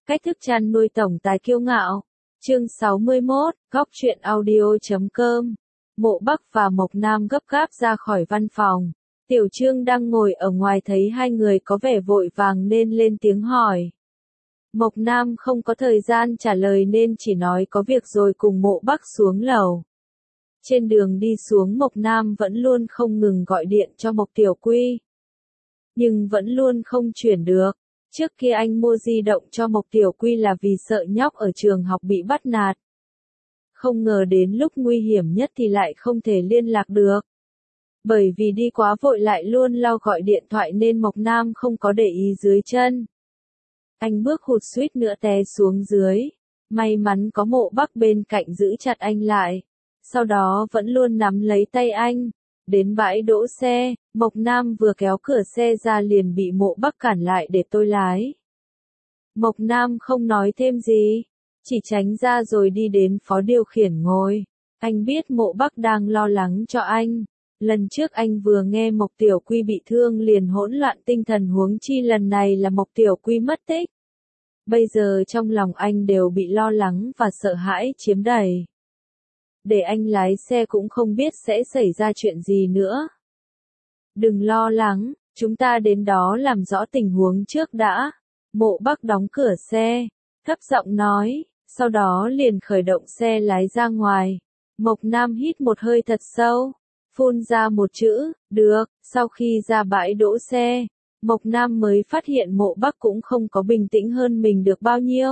Cách thức chăn nuôi tổng tài kiêu ngạo. Chương 61, Góc truyện audio.com. Mộ Bắc và Mộc Nam gấp gáp ra khỏi văn phòng. Tiểu Trương đang ngồi ở ngoài thấy hai người có vẻ vội vàng nên lên tiếng hỏi. Mộc Nam không có thời gian trả lời nên chỉ nói có việc rồi cùng Mộ Bắc xuống lầu. Trên đường đi xuống Mộc Nam vẫn luôn không ngừng gọi điện cho Mộc Tiểu Quy. Nhưng vẫn luôn không chuyển được. Trước kia anh mua di động cho Mộc Tiểu Quy là vì sợ nhóc ở trường học bị bắt nạt. Không ngờ đến lúc nguy hiểm nhất thì lại không thể liên lạc được. Bởi vì đi quá vội lại luôn lau gọi điện thoại nên Mộc Nam không có để ý dưới chân. Anh bước hụt suýt nữa té xuống dưới. May mắn có Mộ Bắc bên cạnh giữ chặt anh lại. Sau đó vẫn luôn nắm lấy tay anh. Đến bãi đỗ xe, Mộc Nam vừa kéo cửa xe ra liền bị Mộ Bắc cản lại để tôi lái. Mộc Nam không nói thêm gì, chỉ tránh ra rồi đi đến phó điều khiển ngồi. Anh biết Mộ Bắc đang lo lắng cho anh. Lần trước anh vừa nghe Mộc Tiểu Quy bị thương liền hỗn loạn tinh thần, huống chi lần này là Mộc Tiểu Quy mất tích. Bây giờ trong lòng anh đều bị lo lắng và sợ hãi chiếm đầy. Để anh lái xe cũng không biết sẽ xảy ra chuyện gì nữa. Đừng lo lắng, chúng ta đến đó làm rõ tình huống trước đã. Mộ Bắc đóng cửa xe, thấp giọng nói, sau đó liền khởi động xe lái ra ngoài. Mộc Nam hít một hơi thật sâu, phun ra một chữ, được. Sau khi ra bãi đỗ xe, Mộc Nam mới phát hiện Mộ Bắc cũng không có bình tĩnh hơn mình được bao nhiêu.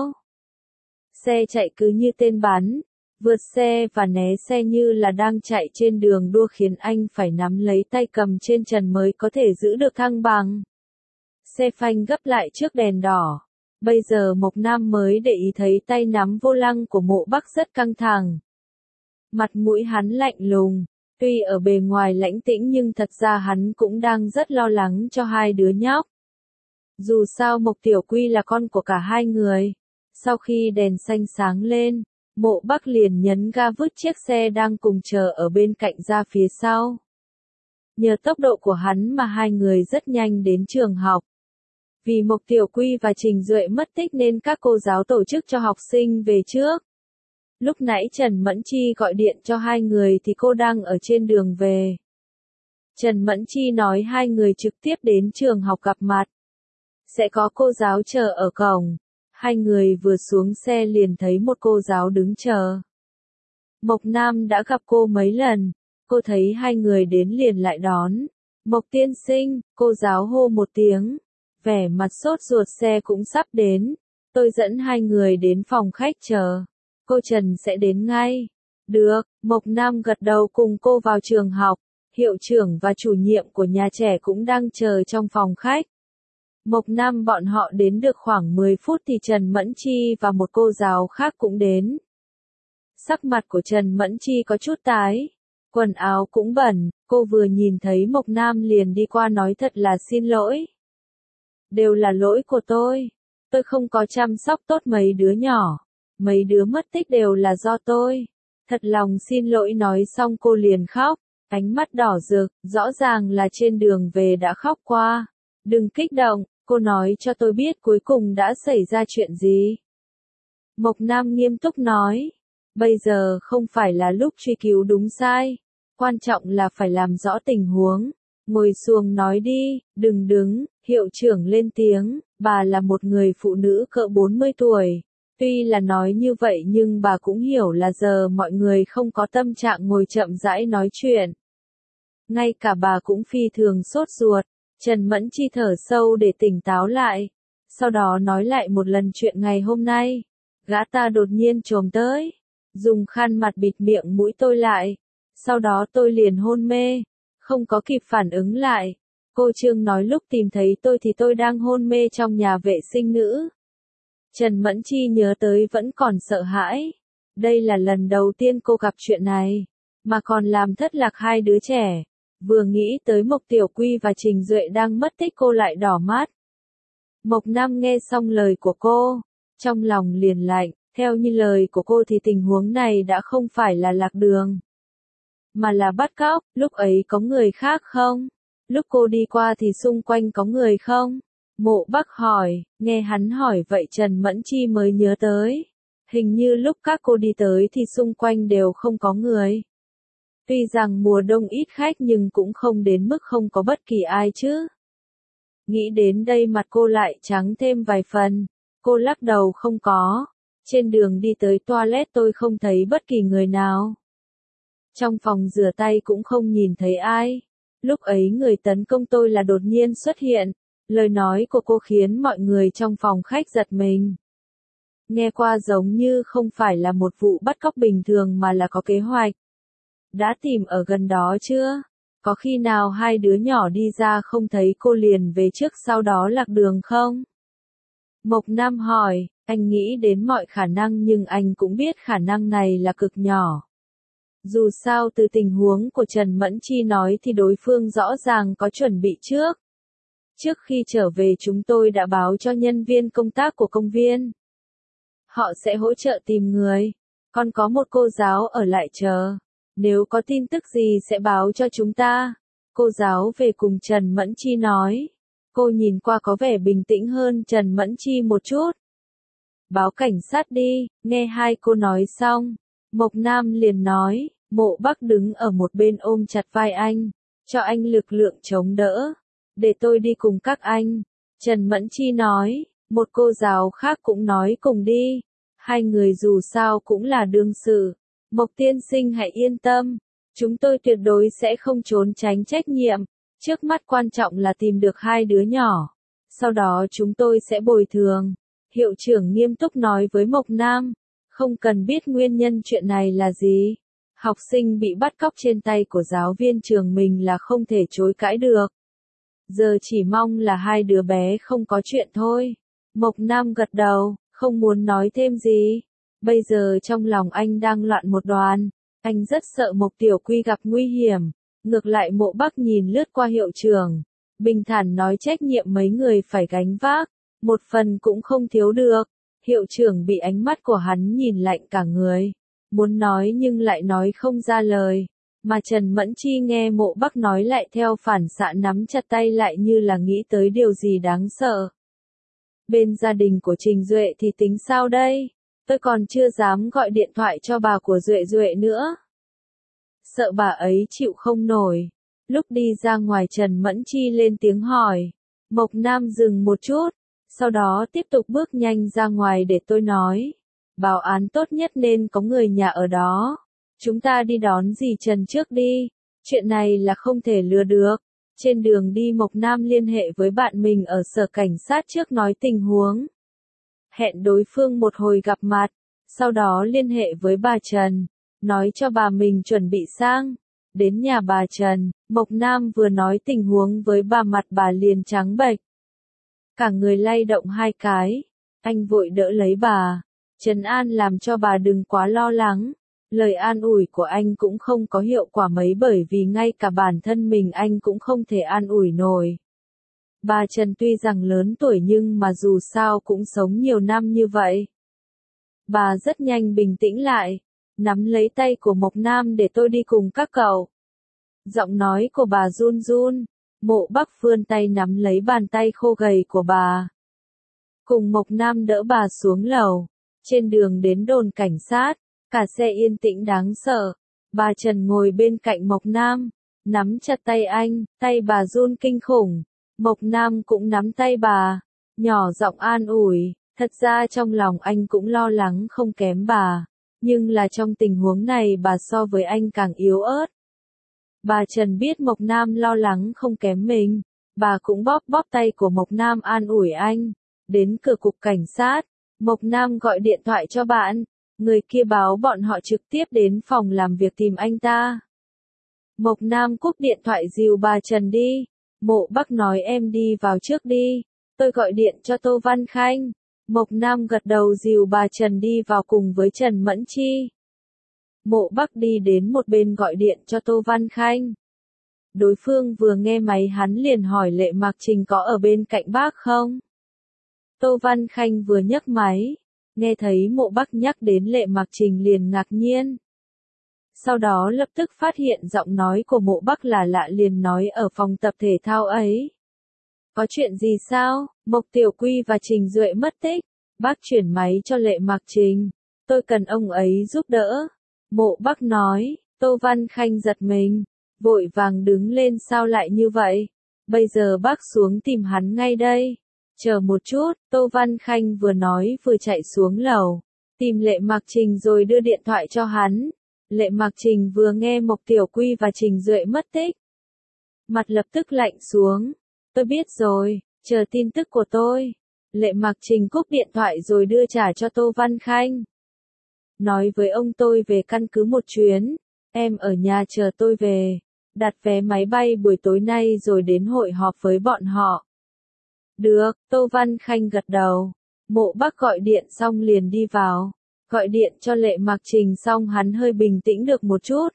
Xe chạy cứ như tên bắn. Vượt xe và né xe như là đang chạy trên đường đua khiến anh phải nắm lấy tay cầm trên trần mới có thể giữ được thăng bằng. Xe phanh gấp lại trước đèn đỏ. Bây giờ Mộc Nam mới để ý thấy tay nắm vô lăng của Mộ Bắc rất căng thẳng. Mặt mũi hắn lạnh lùng. Tuy ở bề ngoài lãnh tĩnh nhưng thật ra hắn cũng đang rất lo lắng cho hai đứa nhóc. Dù sao Mộc Tiểu Quy là con của cả hai người. Sau khi đèn xanh sáng lên, Mộ Bắc liền nhấn ga vứt chiếc xe đang cùng chờ ở bên cạnh ra phía sau. Nhờ tốc độ của hắn mà hai người rất nhanh đến trường học. Vì Mộc Tiểu Quy và Trình Duệ mất tích nên các cô giáo tổ chức cho học sinh về trước. Lúc nãy Trần Mẫn Chi gọi điện cho hai người thì cô đang ở trên đường về. Trần Mẫn Chi nói hai người trực tiếp đến trường học gặp mặt. Sẽ có cô giáo chờ ở cổng. Hai người vừa xuống xe liền thấy một cô giáo đứng chờ. Mộc Nam đã gặp cô mấy lần, cô thấy hai người đến liền lại đón. Mộc tiên sinh, cô giáo hô một tiếng, vẻ mặt sốt ruột, xe cũng sắp đến. Tôi dẫn hai người đến phòng khách chờ. Cô Trần sẽ đến ngay. Được, Mộc Nam gật đầu cùng cô vào trường học. Hiệu trưởng và chủ nhiệm của nhà trẻ cũng đang chờ trong phòng khách. Mộc Nam bọn họ đến được khoảng 10 phút thì Trần Mẫn Chi và một cô giáo khác cũng đến. Sắc mặt của Trần Mẫn Chi có chút tái, quần áo cũng bẩn, cô vừa nhìn thấy Mộc Nam liền đi qua nói thật là xin lỗi. Đều là lỗi của tôi không có chăm sóc tốt mấy đứa nhỏ, mấy đứa mất tích đều là do tôi. Thật lòng xin lỗi, nói xong cô liền khóc, ánh mắt đỏ rực, rõ ràng là trên đường về đã khóc qua. Đừng kích động. Cô nói cho tôi biết cuối cùng đã xảy ra chuyện gì. Mộc Nam nghiêm túc nói. Bây giờ không phải là lúc truy cứu đúng sai. Quan trọng là phải làm rõ tình huống. Ngồi xuống nói đi, đừng đứng. Hiệu trưởng lên tiếng. Bà là một người phụ nữ cỡ 40 tuổi. Tuy là nói như vậy nhưng bà cũng hiểu là giờ mọi người không có tâm trạng ngồi chậm rãi nói chuyện. Ngay cả bà cũng phi thường sốt ruột. Trần Mẫn Chi thở sâu để tỉnh táo lại. Sau đó nói lại một lần chuyện ngày hôm nay. Gã ta đột nhiên chồm tới. Dùng khăn mặt bịt miệng mũi tôi lại. Sau đó tôi liền hôn mê. Không có kịp phản ứng lại. Cô Trương nói lúc tìm thấy tôi thì tôi đang hôn mê trong nhà vệ sinh nữ. Trần Mẫn Chi nhớ tới vẫn còn sợ hãi. Đây là lần đầu tiên cô gặp chuyện này. Mà còn làm thất lạc hai đứa trẻ. Vừa nghĩ tới Mộc Tiểu Quy và Trình Duệ đang mất tích cô lại đỏ mắt. Mộc Nam nghe xong lời của cô, trong lòng liền lạnh, theo như lời của cô thì tình huống này đã không phải là lạc đường, mà là bắt cóc. Lúc ấy có người khác không? Lúc cô đi qua thì xung quanh có người không? Mộ Bắc hỏi, nghe hắn hỏi vậy Trần Mẫn Chi mới nhớ tới. Hình như lúc các cô đi tới thì xung quanh đều không có người. Tuy rằng mùa đông ít khách nhưng cũng không đến mức không có bất kỳ ai chứ. Nghĩ đến đây mặt cô lại trắng thêm vài phần. Cô lắc đầu không có. Trên đường đi tới toilet tôi không thấy bất kỳ người nào. Trong phòng rửa tay cũng không nhìn thấy ai. Lúc ấy người tấn công tôi là đột nhiên xuất hiện. Lời nói của cô khiến mọi người trong phòng khách giật mình. Nghe qua giống như không phải là một vụ bắt cóc bình thường mà là có kế hoạch. Đã tìm ở gần đó chưa? Có khi nào hai đứa nhỏ đi ra không thấy cô liền về trước sau đó lạc đường không? Mộc Nam hỏi, anh nghĩ đến mọi khả năng nhưng anh cũng biết khả năng này là cực nhỏ. Dù sao từ tình huống của Trần Mẫn Chi nói thì đối phương rõ ràng có chuẩn bị trước. Trước khi trở về chúng tôi đã báo cho nhân viên công tác của công viên. Họ sẽ hỗ trợ tìm người. Còn có một cô giáo ở lại chờ. Nếu có tin tức gì sẽ báo cho chúng ta. Cô giáo về cùng Trần Mẫn Chi nói. Cô nhìn qua có vẻ bình tĩnh hơn Trần Mẫn Chi một chút. Báo cảnh sát đi, nghe hai cô nói xong. Mộc Nam liền nói, Mộ Bắc đứng ở một bên ôm chặt vai anh. Cho anh lực lượng chống đỡ. Để tôi đi cùng các anh. Trần Mẫn Chi nói, một cô giáo khác cũng nói cùng đi. Hai người dù sao cũng là đương sự. Mộc tiên sinh hãy yên tâm. Chúng tôi tuyệt đối sẽ không trốn tránh trách nhiệm. Trước mắt quan trọng là tìm được hai đứa nhỏ. Sau đó chúng tôi sẽ bồi thường. Hiệu trưởng nghiêm túc nói với Mộc Nam. Không cần biết nguyên nhân chuyện này là gì. Học sinh bị bắt cóc trên tay của giáo viên trường mình là không thể chối cãi được. Giờ chỉ mong là hai đứa bé không có chuyện thôi. Mộc Nam gật đầu, không muốn nói thêm gì. Bây giờ trong lòng anh đang loạn một đoàn. Anh rất sợ Mộc Tiểu Quy gặp nguy hiểm. Ngược lại Mộ Bắc nhìn lướt qua hiệu trưởng. Bình thản nói trách nhiệm mấy người phải gánh vác. Một phần cũng không thiếu được. Hiệu trưởng bị ánh mắt của hắn nhìn lạnh cả người. Muốn nói nhưng lại nói không ra lời. Mà Trần Mẫn Chi nghe Mộ Bắc nói lại theo phản xạ nắm chặt tay lại như là nghĩ tới điều gì đáng sợ. Bên gia đình của Trình Duệ thì tính sao đây? Tôi còn chưa dám gọi điện thoại cho bà của Duệ nữa. Sợ bà ấy chịu không nổi. Lúc đi ra ngoài Trần Mẫn Chi lên tiếng hỏi. Mộc Nam dừng một chút. Sau đó tiếp tục bước nhanh ra ngoài để tôi nói. Báo án tốt nhất nên có người nhà ở đó. Chúng ta đi đón dì Trần trước đi. Chuyện này là không thể lừa được. Trên đường đi Mộc Nam liên hệ với bạn mình ở sở cảnh sát trước nói tình huống. Hẹn đối phương một hồi gặp mặt. Sau đó liên hệ với bà Trần. Nói cho bà mình chuẩn bị sang. Đến nhà bà Trần, Mộc Nam vừa nói tình huống với bà mặt bà liền trắng bệch. Cả người lay động hai cái. Anh vội đỡ lấy bà. Trấn an làm cho bà đừng quá lo lắng. Lời an ủi của anh cũng không có hiệu quả mấy bởi vì ngay cả bản thân mình anh cũng không thể an ủi nổi. Bà Trần tuy rằng lớn tuổi nhưng mà dù sao cũng sống nhiều năm như vậy. Bà rất nhanh bình tĩnh lại. Nắm lấy tay của Mộc Nam để tôi đi cùng các cậu. Giọng nói của bà run run. Mộ Bắc vươn tay nắm lấy bàn tay khô gầy của bà. Cùng Mộc Nam đỡ bà xuống lầu. Trên đường đến đồn cảnh sát. Cả xe yên tĩnh đáng sợ. Bà Trần ngồi bên cạnh Mộc Nam. Nắm chặt tay anh. Tay bà run kinh khủng. Mộc Nam cũng nắm tay bà. Nhỏ giọng an ủi. Thật ra trong lòng anh cũng lo lắng không kém bà. Nhưng là trong tình huống này bà so với anh càng yếu ớt. Bà Trần biết Mộc Nam lo lắng không kém mình. Bà cũng bóp bóp tay của Mộc Nam an ủi anh. Đến cửa cục cảnh sát. Mộc Nam gọi điện thoại cho bạn. Người kia báo bọn họ trực tiếp đến phòng làm việc tìm anh ta. Mộc Nam cúp điện thoại dìu bà Trần đi. Mộ Bắc nói em đi vào trước đi. Tôi gọi điện cho Tô Văn Khanh. Mộc Nam gật đầu dìu bà Trần đi vào cùng với Trần Mẫn Chi. Mộ Bắc đi đến một bên gọi điện cho Tô Văn Khanh. Đối phương vừa nghe máy hắn liền hỏi Lệ Mạc Trình có ở bên cạnh bác không? Tô Văn Khanh vừa nhấc máy. Nghe thấy Mộ Bắc nhắc đến Lệ Mạc Trình liền ngạc nhiên. Sau đó lập tức phát hiện giọng nói của Mộ Bắc là lạ liền nói ở phòng tập thể thao ấy. Có chuyện gì sao? Mộc Tiểu Quy và Trình Duệ mất tích. Bác chuyển máy cho Lệ Mặc Trình. Tôi cần ông ấy giúp đỡ. Mộ Bắc nói. Tô Văn Khanh giật mình. Vội vàng đứng lên, sao lại như vậy? Bây giờ bác xuống tìm hắn ngay đây. Chờ một chút, Tô Văn Khanh vừa nói vừa chạy xuống lầu. Tìm Lệ Mặc Trình rồi đưa điện thoại cho hắn. Lệ Mặc Trình vừa nghe Mộc Tiểu Quy và Trình Duệ mất tích. Mặt lập tức lạnh xuống. Tôi biết rồi, chờ tin tức của tôi. Lệ Mặc Trình cúp điện thoại rồi đưa trả cho Tô Văn Khanh. Nói với ông tôi về căn cứ một chuyến. Em ở nhà chờ tôi về. Đặt vé máy bay buổi tối nay rồi đến hội họp với bọn họ. Được, Tô Văn Khanh gật đầu. Mộ Bắc gọi điện xong liền đi vào. Gọi điện cho Lệ Mặc Trình xong hắn hơi bình tĩnh được một chút.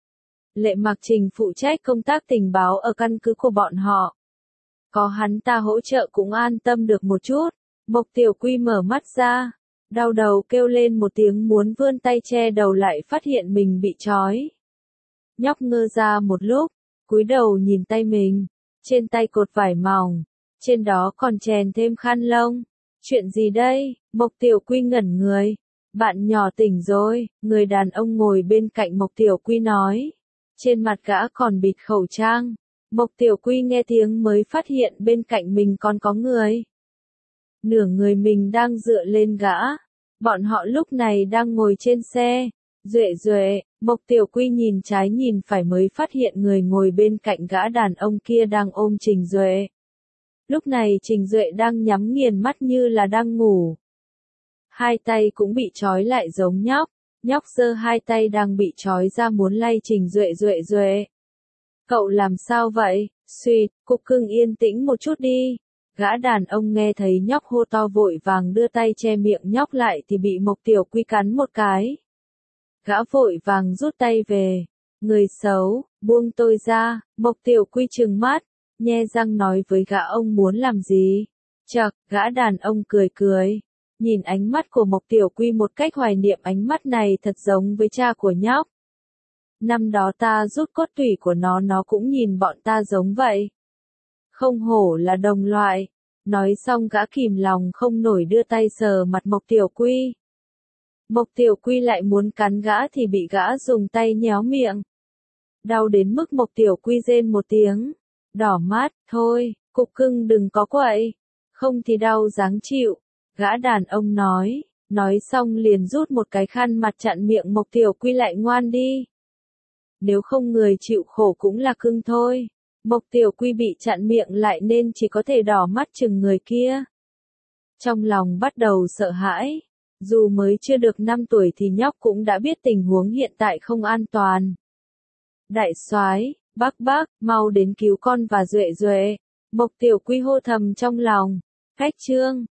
Lệ Mặc Trình phụ trách công tác tình báo ở căn cứ của bọn họ. Có hắn ta hỗ trợ cũng an tâm được một chút. Mộc Tiểu Quy mở mắt ra. Đau đầu kêu lên một tiếng muốn vươn tay che đầu lại phát hiện mình bị trói. Nhóc ngơ ra một lúc, cúi đầu nhìn tay mình. Trên tay cột vải mỏng. Trên đó còn chèn thêm khăn lông. Chuyện gì đây? Mộc Tiểu Quy ngẩn người. Bạn nhỏ tỉnh rồi, người đàn ông ngồi bên cạnh Mộc Tiểu Quy nói. Trên mặt gã còn bịt khẩu trang. Mộc Tiểu Quy nghe tiếng mới phát hiện bên cạnh mình còn có người. Nửa người mình đang dựa lên gã. Bọn họ lúc này đang ngồi trên xe. Duệ, Mộc Tiểu Quy nhìn trái nhìn phải mới phát hiện người ngồi bên cạnh gã đàn ông kia đang ôm Trình Duệ. Lúc này Trình Duệ đang nhắm nghiền mắt như là đang ngủ. Hai tay cũng bị trói lại giống nhóc. Nhóc giơ hai tay đang bị trói ra muốn lay Trình Duệ. Cậu làm sao vậy? Xuyệt, Cục Cưng yên tĩnh một chút đi. Gã đàn ông nghe thấy nhóc hô to vội vàng đưa tay che miệng nhóc lại thì bị Mộc Tiểu Quy cắn một cái. Gã vội vàng rút tay về. Người xấu, buông tôi ra. Mộc Tiểu Quy trừng mắt, nhe răng nói với gã ông muốn làm gì. Chậc, gã đàn ông cười. Nhìn ánh mắt của Mộc Tiểu Quy một cách hoài niệm, ánh mắt này thật giống với cha của nhóc. Năm đó ta rút cốt tủy của nó cũng nhìn bọn ta giống vậy. Không hổ là đồng loại. Nói xong gã kìm lòng không nổi đưa tay sờ mặt Mộc Tiểu Quy. Mộc Tiểu Quy lại muốn cắn gã thì bị gã dùng tay nhéo miệng. Đau đến mức Mộc Tiểu Quy rên một tiếng. Đỏ mắt, thôi, Cục Cưng đừng có quậy. Không thì đau ráng chịu. Gã đàn ông nói. Nói xong liền rút một cái khăn mặt chặn miệng Mộc Tiểu Quy lại, ngoan đi. Nếu không người chịu khổ cũng là cưng thôi. Mộc Tiểu Quy bị chặn miệng lại nên chỉ có thể đỏ mắt chừng người kia. Trong lòng bắt đầu sợ hãi. Dù mới chưa được 5 tuổi thì nhóc cũng đã biết tình huống hiện tại không an toàn. Đại soái, bác, mau đến cứu con và Duệ. Mộc Tiểu Quy hô thầm trong lòng. Cách chương